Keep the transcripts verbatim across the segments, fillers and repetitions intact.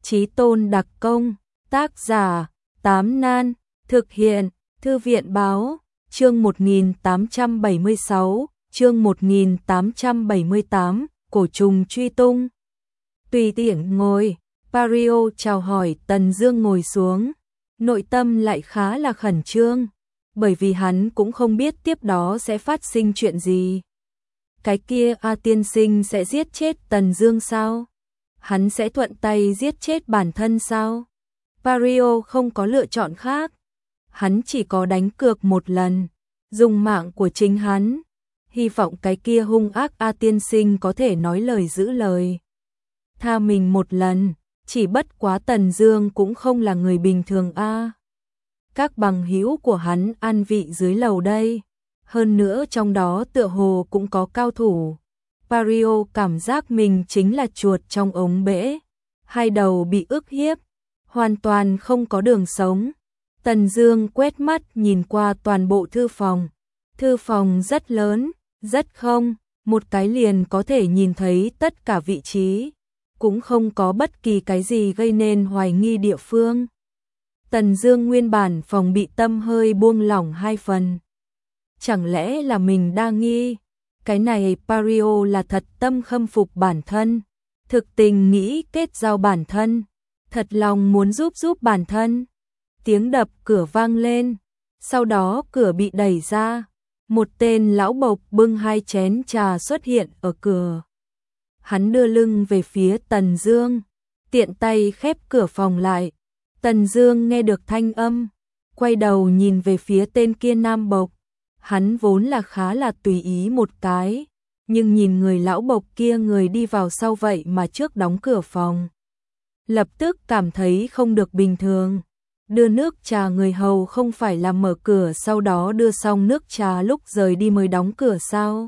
Chí tôn đặc công, tác giả, Tám Nan, thực hiện, Thư viện báo, chương một nghìn tám trăm bảy mươi sáu, chương một nghìn tám trăm bảy mươi tám, cổ trùng truy tung. Tùy tiện ngồi, Pario chào hỏi Tần Dương ngồi xuống, nội tâm lại khá là khẩn trương, bởi vì hắn cũng không biết tiếp đó sẽ phát sinh chuyện gì. Cái kia A tiên sinh sẽ giết chết Tần Dương sao? Hắn sẽ thuận tay giết chết bản thân sao? Pario không có lựa chọn khác. Hắn chỉ có đánh cược một lần, dùng mạng của chính hắn, hy vọng cái kia hung ác A tiên sinh có thể nói lời giữ lời. Tha mình một lần, chỉ bất quá Tần Dương cũng không là người bình thường a. Các bằng hữu của hắn an vị dưới lầu đây, hơn nữa trong đó tựa hồ cũng có cao thủ. Pario cảm giác mình chính là chuột trong ống bể, hai đầu bị ức hiếp, hoàn toàn không có đường sống. Tần Dương quét mắt nhìn qua toàn bộ thư phòng. Thư phòng rất lớn, rất không, một cái liền có thể nhìn thấy tất cả vị trí, cũng không có bất kỳ cái gì gây nên hoài nghi địa phương. Tần Dương nguyên bản phòng bị tâm hơi buông lỏng hai phần. Chẳng lẽ là mình đa nghi? Cái này Pario là thật tâm khâm phục bản thân, thực tình nghĩ kết giao bản thân, thật lòng muốn giúp giúp bản thân. Tiếng đập cửa vang lên, sau đó cửa bị đẩy ra, một tên lão bộc bưng hai chén trà xuất hiện ở cửa. Hắn đưa lưng về phía Tần Dương, tiện tay khép cửa phòng lại. Tần Dương nghe được thanh âm, quay đầu nhìn về phía tên kia nam bộc. Hắn vốn là khá là tùy ý một cái, nhưng nhìn người lão bộc kia người đi vào sau vậy mà trước đóng cửa phòng, lập tức cảm thấy không được bình thường. Đưa nước trà người hầu không phải là mở cửa sau đó đưa xong nước trà lúc rời đi mới đóng cửa sao?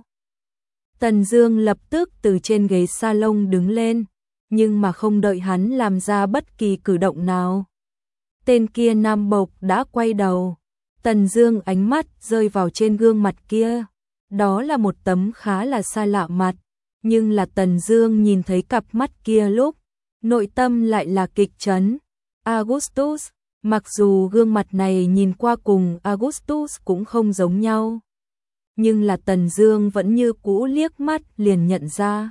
Tần Dương lập tức từ trên ghế salon đứng lên, nhưng mà không đợi hắn làm ra bất kỳ cử động nào, tên kia nam bộc đã quay đầu. Tần Dương ánh mắt rơi vào trên gương mặt kia, đó là một tấm khá là xa lạ mặt, nhưng là Tần Dương nhìn thấy cặp mắt kia lúc, nội tâm lại là kịch chấn. Augustus, mặc dù gương mặt này nhìn qua cùng Augustus cũng không giống nhau, nhưng là Tần Dương vẫn như cũ liếc mắt liền nhận ra.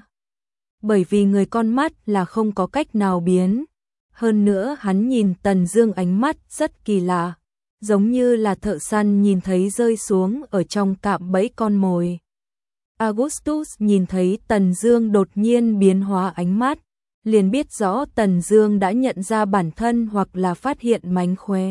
Bởi vì người con mắt là không có cách nào biến, hơn nữa hắn nhìn Tần Dương ánh mắt rất kỳ lạ, giống như là thợ săn nhìn thấy rơi xuống ở trong cạm bẫy con mồi. Augustus nhìn thấy Tần Dương đột nhiên biến hóa ánh mắt, liền biết rõ Tần Dương đã nhận ra bản thân hoặc là phát hiện mánh khóe.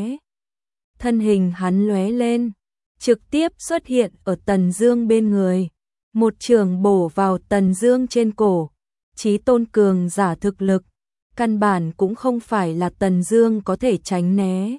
Thân hình hắn lóe lên, trực tiếp xuất hiện ở Tần Dương bên người, một chưởng bổ vào Tần Dương trên cổ. Chí tôn cường giả thực lực, căn bản cũng không phải là Tần Dương có thể tránh né.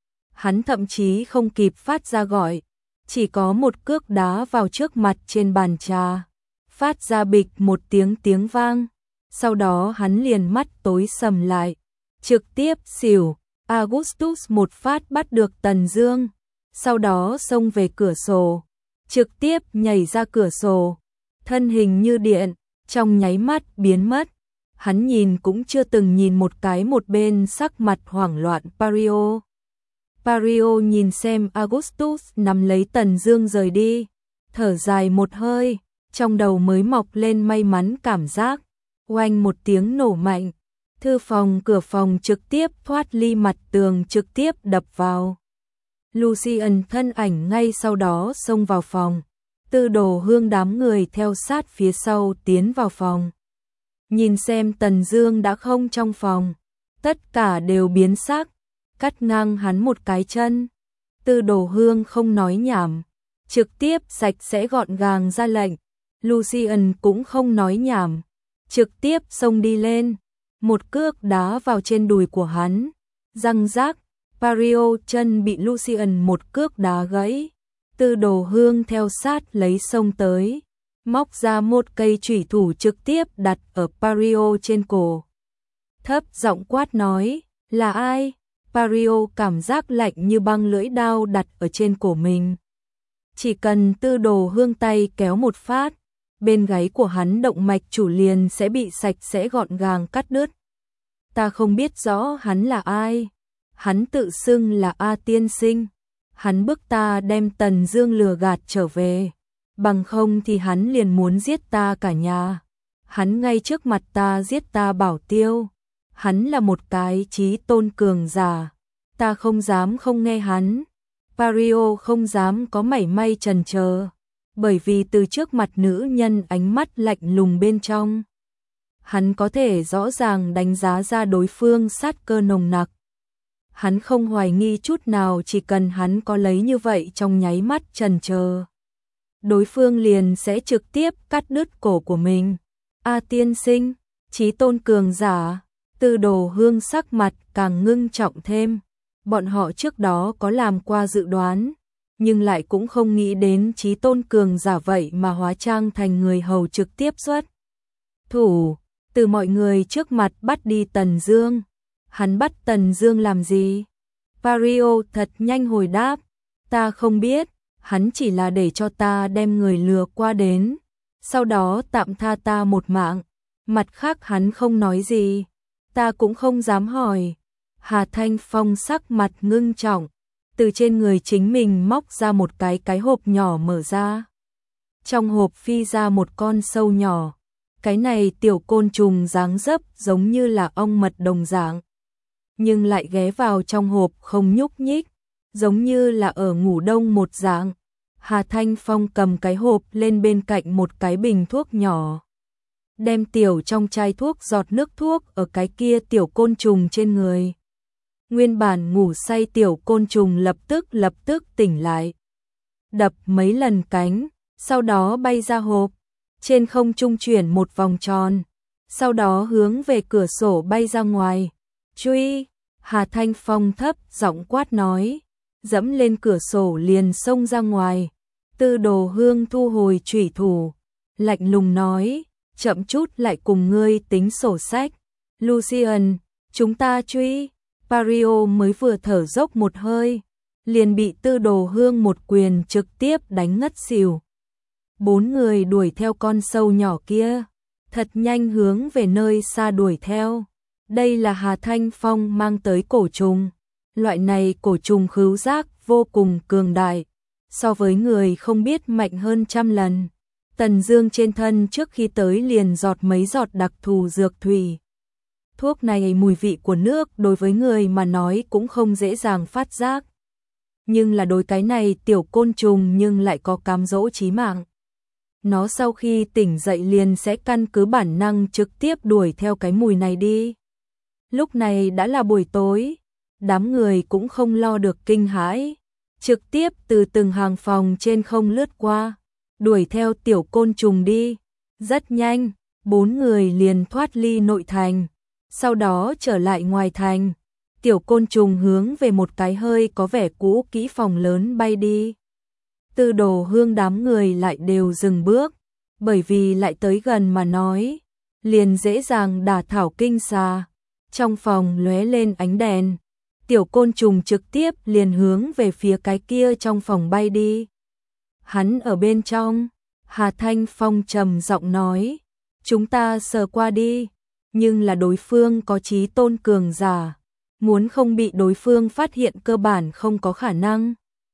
Hắn thậm chí không kịp phát ra gọi, chỉ có một cước đá vào trước mặt trên bàn trà, phát ra bịch một tiếng tiếng vang. Sau đó hắn liền mắt tối sầm lại, trực tiếp xỉu. Augustus một phát bắt được Tần Dương, sau đó xông về cửa sổ, trực tiếp nhảy ra cửa sổ, thân hình như điện, trong nháy mắt biến mất. Hắn nhìn cũng chưa từng nhìn một cái, một bên sắc mặt hoảng loạn Pario. Pario nhìn xem Augustus nắm lấy Tần Dương rời đi, thở dài một hơi, trong đầu mới mọc lên may mắn cảm giác. Oanh một tiếng nổ mạnh, thư phòng cửa phòng trực tiếp thoát ly mặt tường, trực tiếp đập vào. Lucian thân ảnh ngay sau đó xông vào phòng, Tư Đồ Hương đám người theo sát phía sau tiến vào phòng. Nhìn xem Tần Dương đã không trong phòng, tất cả đều biến sắc, cắt ngang hắn một cái chân. Tư Đồ Hương không nói nhảm, trực tiếp sạch sẽ gọn gàng ra lệnh. Lucian cũng không nói nhảm, trực tiếp xông đi lên, một cước đá vào trên đùi của hắn, răng rác. Pario chân bị Lucian một cước đá gãy. Tư Đồ Hương theo sát lấy xông tới, móc ra một cây chủy thủ trực tiếp đặt ở Pario trên cổ, thấp giọng quát nói, là ai? Pario cảm giác lạnh như băng, lưỡi đao đặt ở trên cổ mình. Chỉ cần Tư Đồ Hương tay kéo một phát, bên gáy của hắn động mạch chủ liền sẽ bị sạch sẽ gọn gàng cắt đứt. Ta không biết rõ hắn là ai. Hắn tự xưng là A tiên sinh. Hắn bức ta đem Tần Dương lừa gạt trở về. Bằng không thì hắn liền muốn giết ta cả nhà. Hắn ngay trước mặt ta giết ta bảo tiêu. Hắn là một cái chí tôn cường giả. Ta không dám không nghe hắn. Pario không dám có mảy may chần chờ, bởi vì từ trước mặt nữ nhân ánh mắt lạnh lùng bên trong, hắn có thể rõ ràng đánh giá ra đối phương sát cơ nồng nặc. Hắn không hoài nghi chút nào, chỉ cần hắn có lấy như vậy trong nháy mắt chần chờ, đối phương liền sẽ trực tiếp cắt đứt cổ của mình. A tiên sinh, chí tôn cường giả. Tư Đồ Hương sắc mặt càng ngưng trọng thêm. Bọn họ trước đó có làm qua dự đoán, nhưng lại cũng không nghĩ đến chí tôn cường giả vậy mà hóa trang thành người hầu trực tiếp xuất thủ, từ mọi người trước mặt bắt đi Tần Dương. Hắn bắt Tần Dương làm gì? Pario thật nhanh hồi đáp, ta không biết, hắn chỉ là để cho ta đem người lừa qua đến, sau đó tạm tha ta một mạng, mặt khác hắn không nói gì, ta cũng không dám hỏi. Hà Thanh Phong sắc mặt ngưng trọng, từ trên người chính mình móc ra một cái cái hộp nhỏ mở ra. Trong hộp phi ra một con sâu nhỏ, cái này tiểu côn trùng dáng dấp giống như là ong mật đồng dạng, nhưng lại ghé vào trong hộp không nhúc nhích, giống như là ở ngủ đông một dạng. Hà Thanh Phong cầm cái hộp lên bên cạnh một cái bình thuốc nhỏ, đem tiểu trong chai thuốc giọt nước thuốc ở cái kia tiểu côn trùng trên người. Nguyên bản ngủ say tiểu côn trùng lập tức lập tức tỉnh lại, đập mấy lần cánh, sau đó bay ra hộp, trên không trung chuyển một vòng tròn, sau đó hướng về cửa sổ bay ra ngoài. Truy! Hà Thanh Phong thấp giọng quát nói, dẫm lên cửa sổ liền xông ra ngoài. Tư Đồ Hương thu hồi chủy thủ, lạnh lùng nói, chậm chút lại cùng ngươi tính sổ sách. Lucian, chúng ta truy! Pario mới vừa thở dốc một hơi, liền bị Tư Đồ Hương một quyền trực tiếp đánh ngất xỉu. Bốn người đuổi theo con sâu nhỏ kia, thật nhanh hướng về nơi xa đuổi theo. Đây là Hà Thanh Phong mang tới cổ trùng. Loại này cổ trùng khứu giác vô cùng cường đại, so với người không biết mạnh hơn trăm lần. Tần Dương trên thân trước khi tới liền giọt mấy giọt đặc thù dược thủy. Thuốc này mùi vị của nước đối với người mà nói cũng không dễ dàng phát giác. Nhưng là đối cái này tiểu côn trùng nhưng lại có cám dỗ chí mạng. Nó sau khi tỉnh dậy liền sẽ căn cứ bản năng trực tiếp đuổi theo cái mùi này đi. Lúc này đã là buổi tối, đám người cũng không lo được kinh hãi, trực tiếp từ từng hàng phòng trên không lướt qua, đuổi theo tiểu côn trùng đi. Rất nhanh, bốn người liền thoát ly nội thành, sau đó trở lại ngoài thành. Tiểu côn trùng hướng về một cái hơi có vẻ cũ kỹ phòng lớn bay đi. Tư Đồ Hương đám người lại đều dừng bước, bởi vì lại tới gần mà nói, liền dễ dàng đả thảo kinh xà. Trong phòng lóe lên ánh đèn, tiểu côn trùng trực tiếp liền hướng về phía cái kia trong phòng bay đi. Hắn ở bên trong, Hà Thanh Phong trầm giọng nói, chúng ta sờ qua đi, nhưng là đối phương có chí tôn cường giả, muốn không bị đối phương phát hiện cơ bản không có khả năng.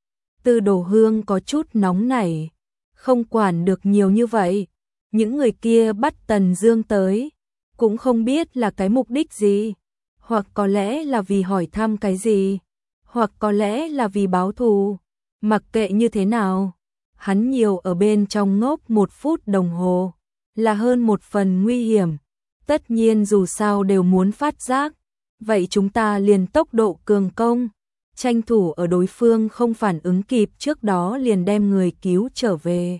Tư Đồ Hương có chút nóng nảy, không quản được nhiều như vậy, những người kia bắt Tần Dương tới, cũng không biết là cái mục đích gì, hoặc có lẽ là vì hỏi thăm cái gì, hoặc có lẽ là vì báo thù. Mặc kệ như thế nào, hắn nhiều ở bên trong ngốc một phút đồng hồ, là hơn một phần nguy hiểm. Tất nhiên dù sao đều muốn phát giác, vậy chúng ta liền tốc độ cường công, tranh thủ ở đối phương không phản ứng kịp trước đó liền đem người cứu trở về.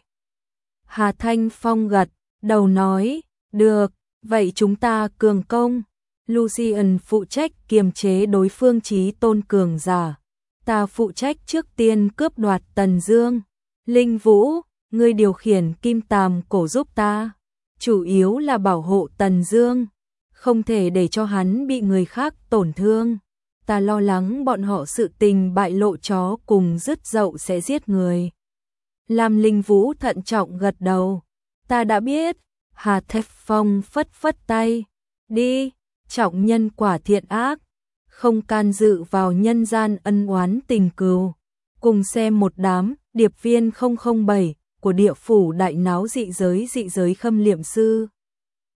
Hà Thanh Phong gật đầu nói, được, vậy chúng ta cường công. Lucian phụ trách kiềm chế đối phương chí tôn cường giả, ta phụ trách trước tiên cướp đoạt Tần Dương. Linh Vũ, ngươi điều khiển kim tàm cổ giúp ta, chủ yếu là bảo hộ Tần Dương, không thể để cho hắn bị người khác tổn thương. Ta lo lắng bọn họ sự tình bại lộ chó cùng rứt dậu sẽ giết người. Lam Linh Vũ thận trọng gật đầu, ta đã biết. Hà Thạch Phong phất phất tay, đi. trọng nhân quả thiện ác, không can dự vào nhân gian ân oán tình cừu. Cùng xem một đám điệp viên không không bảy của địa phủ đại náo dị giới dị giới Khâm Liệm Sư.